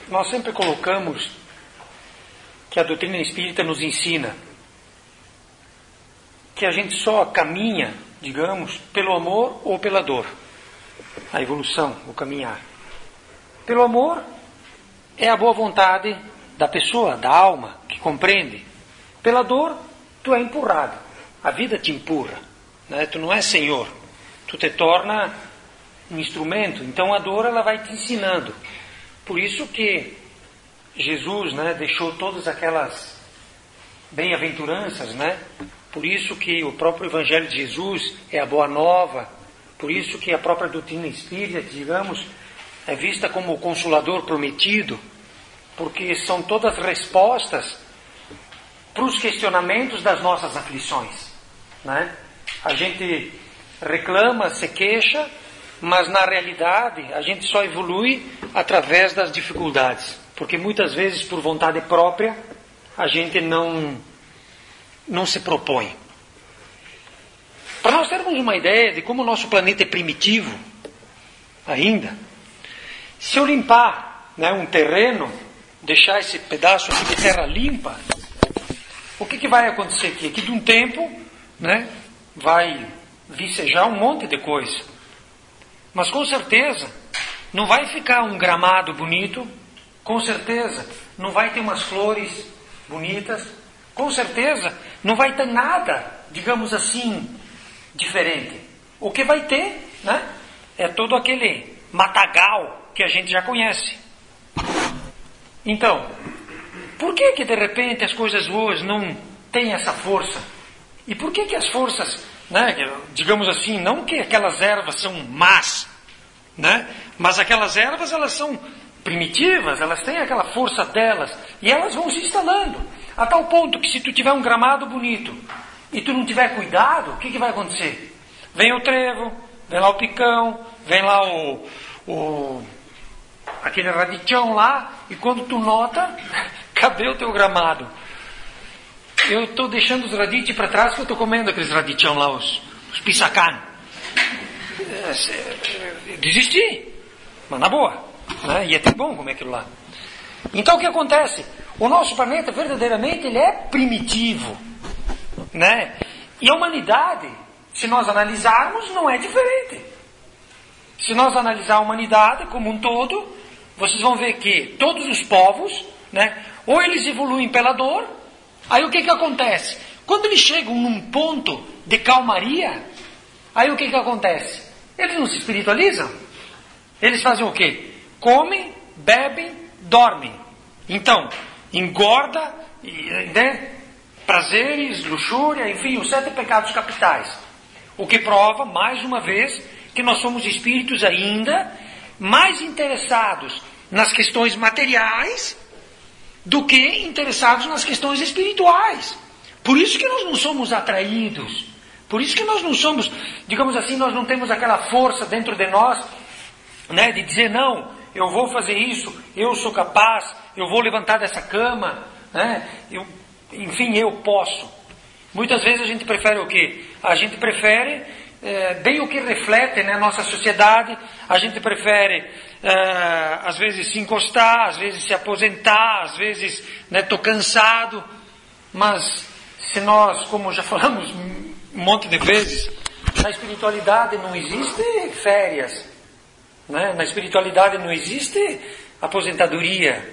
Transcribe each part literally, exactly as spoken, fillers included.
nós sempre colocamos que a doutrina espírita nos ensina que a gente só caminha, digamos, pelo amor ou pela dor. A evolução, o caminhar. Pelo amor é a boa vontade da pessoa, da alma, que compreende. Pela dor, tu é empurrado. A vida te empurra. Né? Tu não é senhor. Tu te torna um instrumento. Então a dor ela vai te ensinando. Por isso que Jesus, né, deixou todas aquelas bem-aventuranças, né? Por isso que o próprio Evangelho de Jesus é a boa nova. Por isso que a própria doutrina espírita, digamos, é vista como o consolador prometido, porque são todas respostas para os questionamentos das nossas aflições, né? A gente reclama, se queixa, mas na realidade a gente só evolui através das dificuldades, porque muitas vezes por vontade própria a gente não, não se propõe. Para nós termos uma ideia de como o nosso planeta é primitivo ainda, se eu limpar, né, um terreno, deixar esse pedaço aqui de terra limpa, o que, que vai acontecer aqui? Que de um tempo, né, vai vicejar um monte de coisa. Mas com certeza não vai ficar um gramado bonito, com certeza não vai ter umas flores bonitas, com certeza não vai ter nada, digamos assim, diferente. O que vai ter, né, é todo aquele matagal que a gente já conhece. Então, por que que de repente as coisas boas não têm essa força? E por que que as forças, né, digamos assim, não que aquelas ervas são más, né, mas aquelas ervas elas são primitivas, elas têm aquela força delas e elas vão se instalando a tal ponto que se tu tiver um gramado bonito e tu não tiver cuidado, o que que vai acontecer? Vem o trevo, vem lá o picão, vem lá o, o aquele radichão lá, e quando tu nota, cadê o teu gramado? Eu estou deixando os radites para trás que eu estou comendo aqueles radichão lá, os, os pisacán. Desisti, mas na boa, né? E é até bom comer aquilo lá. Então o que acontece? O nosso planeta verdadeiramente ele é primitivo, né? E a humanidade, se nós analisarmos, não é diferente. Se nós analisar a humanidade como um todo, vocês vão ver que todos os povos, né, ou eles evoluem pela dor, aí o que que acontece? Quando eles chegam num ponto de calmaria, aí o que que acontece? Eles não se espiritualizam. Eles fazem o quê? Comem, bebem, dormem. Então, engorda, né, prazeres, luxúria, enfim, os sete pecados capitais. O que prova, mais uma vez, que nós somos espíritos ainda mais interessados nas questões materiais do que interessados nas questões espirituais. Por isso que nós não somos atraídos. Por isso que nós não somos, digamos assim, nós não temos aquela força dentro de nós, né, de dizer, não, eu vou fazer isso, eu sou capaz, eu vou levantar dessa cama, né, eu, enfim, eu posso. Muitas vezes a gente prefere o quê? A gente prefere é, bem o que reflete, né, a nossa sociedade. A gente prefere é, às vezes se encostar, às vezes se aposentar, às vezes, né, tô cansado. Mas se nós, como já falamos um monte de vezes, na espiritualidade não existe férias, né? Na espiritualidade não existe aposentadoria.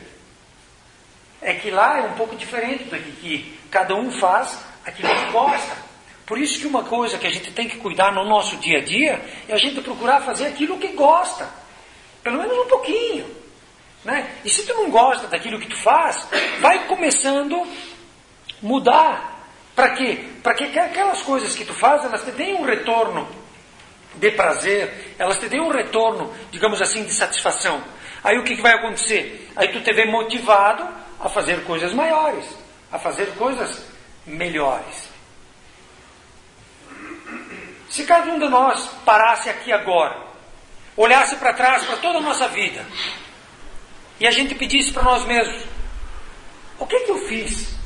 É que lá é um pouco diferente, porque que cada um faz aquilo que gosta. Por isso que uma coisa que a gente tem que cuidar no nosso dia a dia é a gente procurar fazer aquilo que gosta. Pelo menos um pouquinho, né? E se tu não gosta daquilo que tu faz, vai começando a mudar. Para quê? Para que aquelas coisas que tu faz, elas te deem um retorno de prazer, elas te deem um retorno, digamos assim, de satisfação. Aí o que, que vai acontecer? Aí tu te vê motivado a fazer coisas maiores, a fazer coisas melhores. Se cada um de nós parasse aqui agora, olhasse para trás, para toda a nossa vida, e a gente pedisse para nós mesmos, o que que eu fiz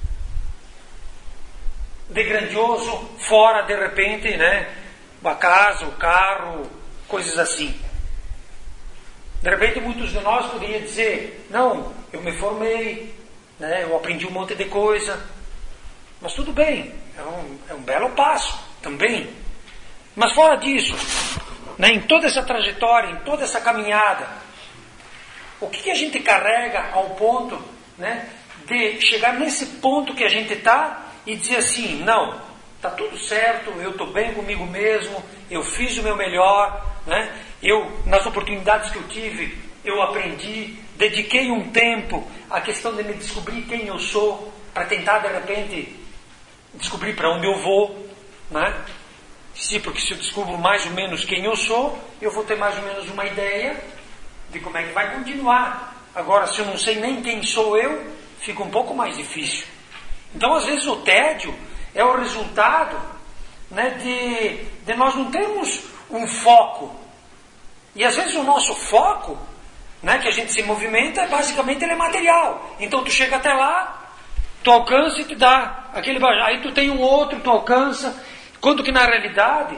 de grandioso, fora de repente, né, a casa, o carro, coisas assim. De repente muitos de nós poderiam dizer, não, eu me formei, né, eu aprendi um monte de coisa, mas tudo bem, é um, é um belo passo também. Mas fora disso, né, em toda essa trajetória, em toda essa caminhada, o que, que a gente carrega ao ponto, né, de chegar nesse ponto que a gente está e dizer assim, não, está tudo certo, eu estou bem comigo mesmo, eu fiz o meu melhor, né? Eu, nas oportunidades que eu tive, eu aprendi, dediquei um tempo à questão de me descobrir quem eu sou, para tentar de repente descobrir para onde eu vou, né? Sim, porque se eu descubro mais ou menos quem eu sou, eu vou ter mais ou menos uma ideia de como é que vai continuar. Agora, se eu não sei nem quem sou eu, fica um pouco mais difícil. Então, às vezes, o tédio é o resultado, né, de, de nós não termos um foco. E, às vezes, o nosso foco, né, que a gente se movimenta, basicamente ele é material. Então, tu chega até lá, tu alcança e te dá aquele... Aí tu tem um outro, tu alcança. Quando que, na realidade,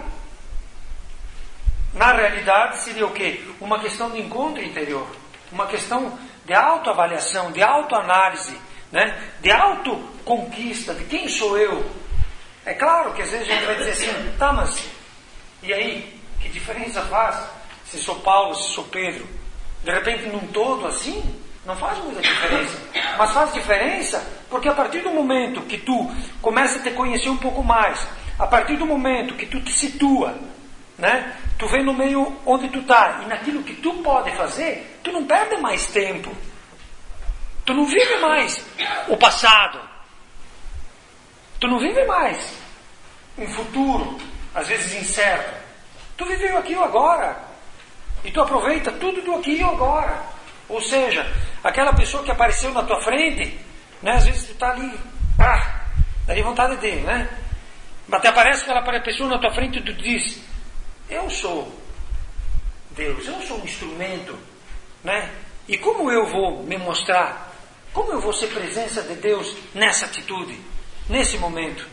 na realidade seria o quê? Uma questão de encontro interior. Uma questão de autoavaliação, de autoanálise, né? De autoconquista, de quem sou eu. É claro que às vezes a gente vai dizer assim, tá, mas e aí? Que diferença faz se sou Paulo, se sou Pedro? De repente, num todo assim, não faz muita diferença. Mas faz diferença porque a partir do momento que tu começa a te conhecer um pouco mais, a partir do momento que tu te situa, né? Tu vê no meio onde tu está e naquilo que tu pode fazer, tu não perde mais tempo. Tu não vive mais o passado. Tu não vive mais um futuro, às vezes incerto. Tu vive o aqui e o agora. E tu aproveita tudo do aqui e o agora. Ou seja, aquela pessoa que apareceu na tua frente, né? Às vezes tu está ali, ah, daria vontade dele, né? Mas até aparece aquela pessoa na tua frente e tu diz, eu sou Deus, eu sou um instrumento, né? E como eu vou me mostrar? Como eu vou ser presença de Deus nessa atitude, nesse momento?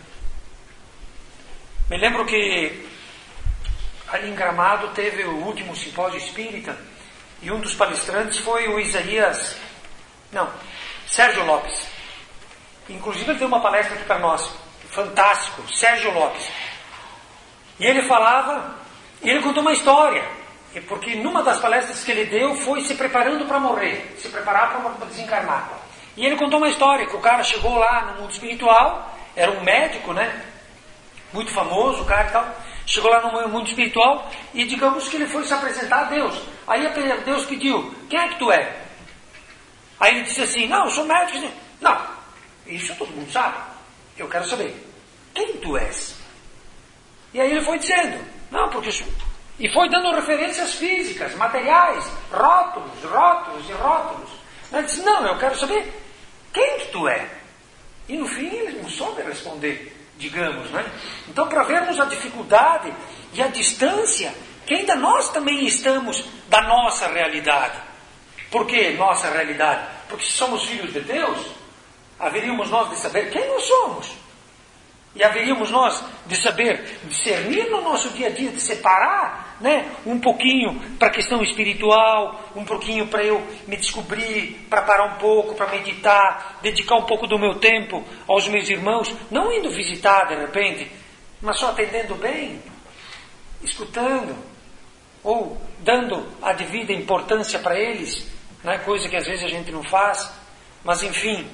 Me lembro que ali em Gramado teve o último simpósio espírita e um dos palestrantes foi o Isaías, não, Sérgio Lopes. Inclusive ele deu uma palestra aqui para nós, fantástico, Sérgio Lopes. E ele falava, e ele contou uma história, porque numa das palestras que ele deu foi se preparando para morrer, se preparar para desencarnar. E ele contou uma história, que o cara chegou lá no mundo espiritual, era um médico, né? Muito famoso, o cara e tal. Chegou lá no mundo espiritual e digamos que ele foi se apresentar a Deus. Aí Deus pediu, quem é que tu é? Aí ele disse assim, não, eu sou médico. Não, isso todo mundo sabe. Eu quero saber, quem tu és? E aí ele foi dizendo, não, porque isso... E foi dando referências físicas, materiais, rótulos, rótulos e rótulos. Ele disse, não, eu quero saber quem que tu é. E no fim ele não soube responder, digamos, né? Então, para vermos a dificuldade e a distância que ainda nós também estamos da nossa realidade. Por que nossa realidade? Porque se somos filhos de Deus, haveríamos nós de saber quem nós somos. E haveríamos nós de saber discernir no nosso dia a dia, de separar, né, um pouquinho para a questão espiritual, um pouquinho para eu me descobrir, para parar um pouco, para meditar, dedicar um pouco do meu tempo aos meus irmãos, não indo visitar de repente, mas só atendendo bem, escutando, ou dando a devida importância para eles, né, coisa que às vezes a gente não faz, mas enfim,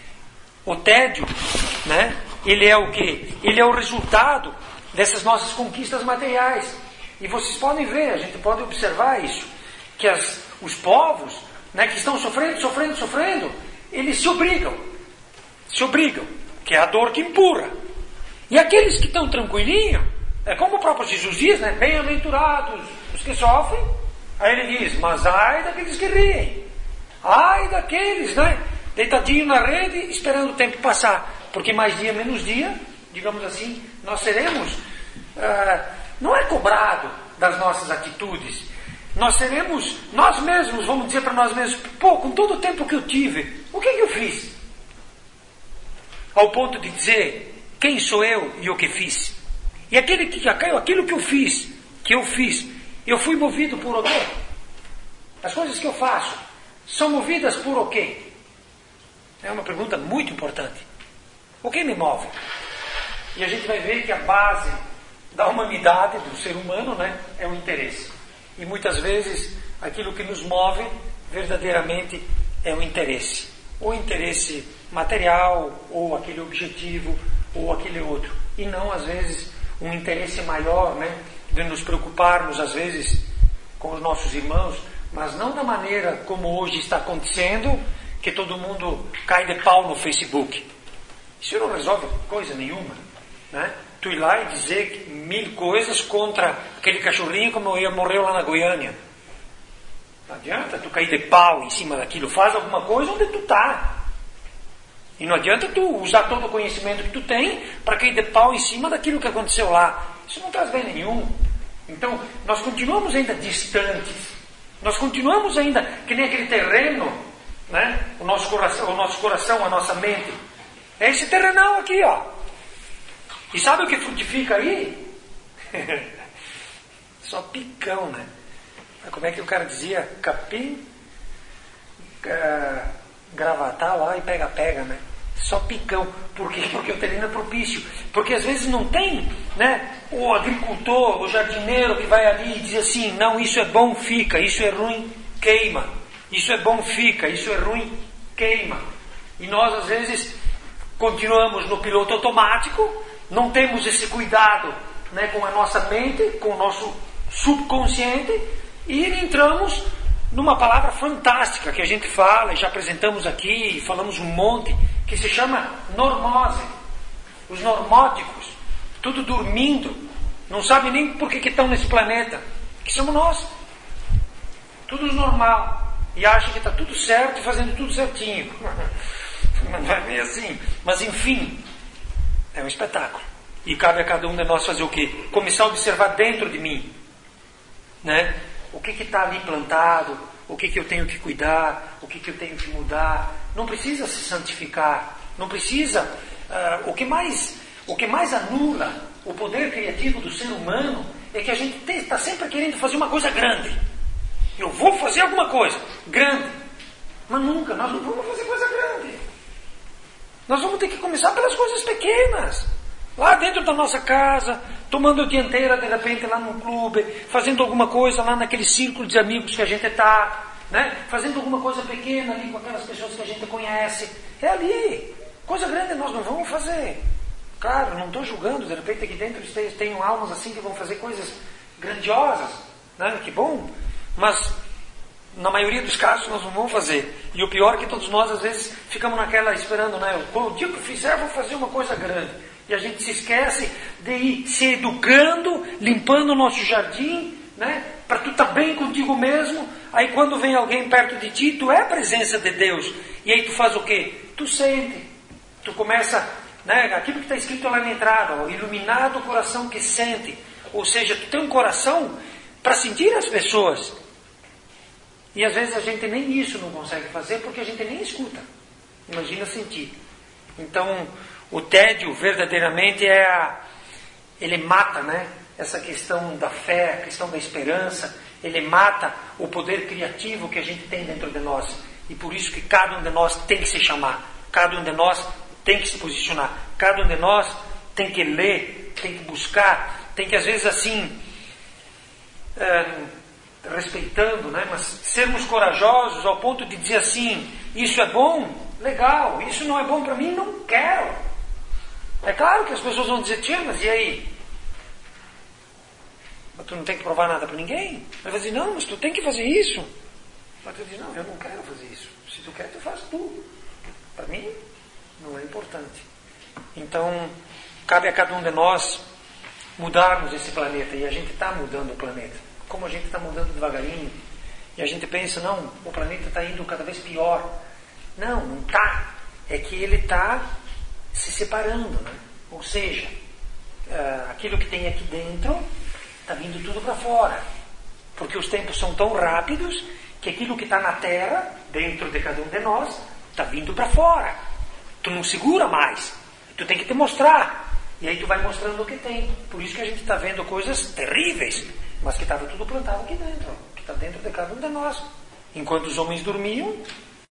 o tédio, né? Ele é o quê? Ele é o resultado dessas nossas conquistas materiais. E vocês podem ver, a gente pode observar isso, que as, os povos, né, que estão sofrendo, sofrendo, sofrendo, eles se obrigam. Se obrigam, que é a dor que empurra. E aqueles que estão tranquilinhos, é como o próprio Jesus diz, né? Bem-aventurados os que sofrem. Aí ele diz, mas ai daqueles que riem. Ai daqueles, né? Deitadinho na rede, esperando o tempo passar. Porque mais dia, menos dia, digamos assim, nós seremos, uh, não é cobrado das nossas atitudes. Nós seremos, nós mesmos, vamos dizer para nós mesmos, pô, com todo o tempo que eu tive, o que, que eu fiz? Ao ponto de dizer, quem sou eu e o que fiz? E aquele que, aquilo que eu fiz, que eu fiz, eu fui movido por alguém? as coisas que eu faço, são movidas por o quê? É uma pergunta muito importante. O que me move? E a gente vai ver que a base da humanidade, do ser humano, né, é o interesse. E muitas vezes aquilo que nos move verdadeiramente é o interesse. Ou interesse material, ou aquele objetivo, ou aquele outro. E não, às vezes, um interesse maior, né, de nos preocuparmos, às vezes, com os nossos irmãos, mas não da maneira como hoje está acontecendo, que todo mundo cai de pau no Facebook. Isso não resolve coisa nenhuma, né? Tu ir lá e dizer mil coisas contra aquele cachorrinho como morreu lá na Goiânia. Não adianta tu cair de pau em cima daquilo. Faz alguma coisa onde tu está. E não adianta tu usar todo o conhecimento que tu tem para cair de pau em cima daquilo que aconteceu lá. Isso não traz bem nenhum. Então, nós continuamos ainda distantes. Nós continuamos ainda que nem aquele terreno, né? O nosso coração, o nosso coração, a nossa mente. É esse terrenal aqui, ó. E sabe o que frutifica aí? Só picão, né? Como é que o cara dizia? Capim, uh, gravatar lá e pega-pega, né? Só picão. Por quê? Porque o terreno é propício. Porque às vezes não tem, né, o agricultor, o jardineiro que vai ali e diz assim, não, isso é bom, fica, isso é ruim, queima. Isso é bom, fica, isso é ruim, queima. E nós às vezes continuamos no piloto automático, não temos esse cuidado, né, com a nossa mente, com o nosso subconsciente, e entramos numa palavra fantástica que a gente fala, e já apresentamos aqui, e falamos um monte, que se chama normose. Os normóticos, tudo dormindo, não sabem nem por que que estão nesse planeta, que somos nós. Tudo normal. E acham que está tudo certo e fazendo tudo certinho. Não é bem assim. Mas enfim, é um espetáculo. E cabe a cada um de nós fazer o quê? Começar a observar dentro de mim, né? O que está ali plantado, o que, que eu tenho que cuidar, o que, que eu tenho que mudar. Não precisa se santificar, não precisa. Uh, o, que mais, o que mais anula o poder criativo do ser humano é que a gente está sempre querendo fazer uma coisa grande. Eu vou fazer alguma coisa grande, mas nunca, nós não vamos fazer coisa grande. Nós vamos ter que começar pelas coisas pequenas. Lá dentro da nossa casa, tomando a dianteira de repente lá num clube, fazendo alguma coisa lá naquele círculo de amigos que a gente está, né? Fazendo alguma coisa pequena ali com aquelas pessoas que a gente conhece. É ali. Coisa grande nós não vamos fazer. Claro, não estou julgando, de repente aqui dentro vocês tenham almas assim que vão fazer coisas grandiosas, né? Que bom. Mas na maioria dos casos nós não vamos fazer. E o pior é que todos nós às vezes ficamos naquela esperando, né? O dia que eu fizer eu vou fazer uma coisa grande. E a gente se esquece de ir se educando, limpando o nosso jardim, né? Para tu estar bem contigo mesmo. Aí quando vem alguém perto de ti, tu é a presença de Deus. E aí tu faz o quê? Tu sente. Tu começa, né? Aquilo que está escrito lá na entrada, ó, iluminado o coração que sente. Ou seja, tu tem um coração para sentir as pessoas. E às vezes a gente nem isso não consegue fazer porque a gente nem escuta. Imagina sentir. Então, o tédio verdadeiramente é a... ele mata, né? Essa questão da fé, a questão da esperança. Ele mata o poder criativo que a gente tem dentro de nós. E por isso que cada um de nós tem que se chamar. Cada um de nós tem que se posicionar. Cada um de nós tem que ler, tem que buscar, tem que às vezes assim... É, respeitando, né? Mas sermos corajosos ao ponto de dizer assim, isso é bom, legal, isso não é bom para mim, não quero. É claro que as pessoas vão dizer, tia, mas e aí? Mas tu não tem que provar nada para ninguém? Vai dizer, não, mas tu tem que fazer isso. Mas tu diz, não, eu não quero fazer isso. Se tu quer, tu faz tu. Para mim, não é importante. Então, cabe a cada um de nós mudarmos esse planeta. E a gente está mudando o planeta. Como a gente está mudando devagarinho, e a gente pensa, não, o planeta está indo cada vez pior. Não, não está. É que ele está se separando, né? Ou seja, uh, aquilo que tem aqui dentro está vindo tudo para fora. Porque os tempos são tão rápidos que aquilo que está na terra, dentro de cada um de nós, está vindo para fora. Tu não segura mais. Tu tem que te mostrar. E aí tu vai mostrando o que tem. Por isso que a gente está vendo coisas terríveis, mas que estava tudo plantado aqui dentro, que está dentro de cada um de nós. Enquanto os homens dormiam,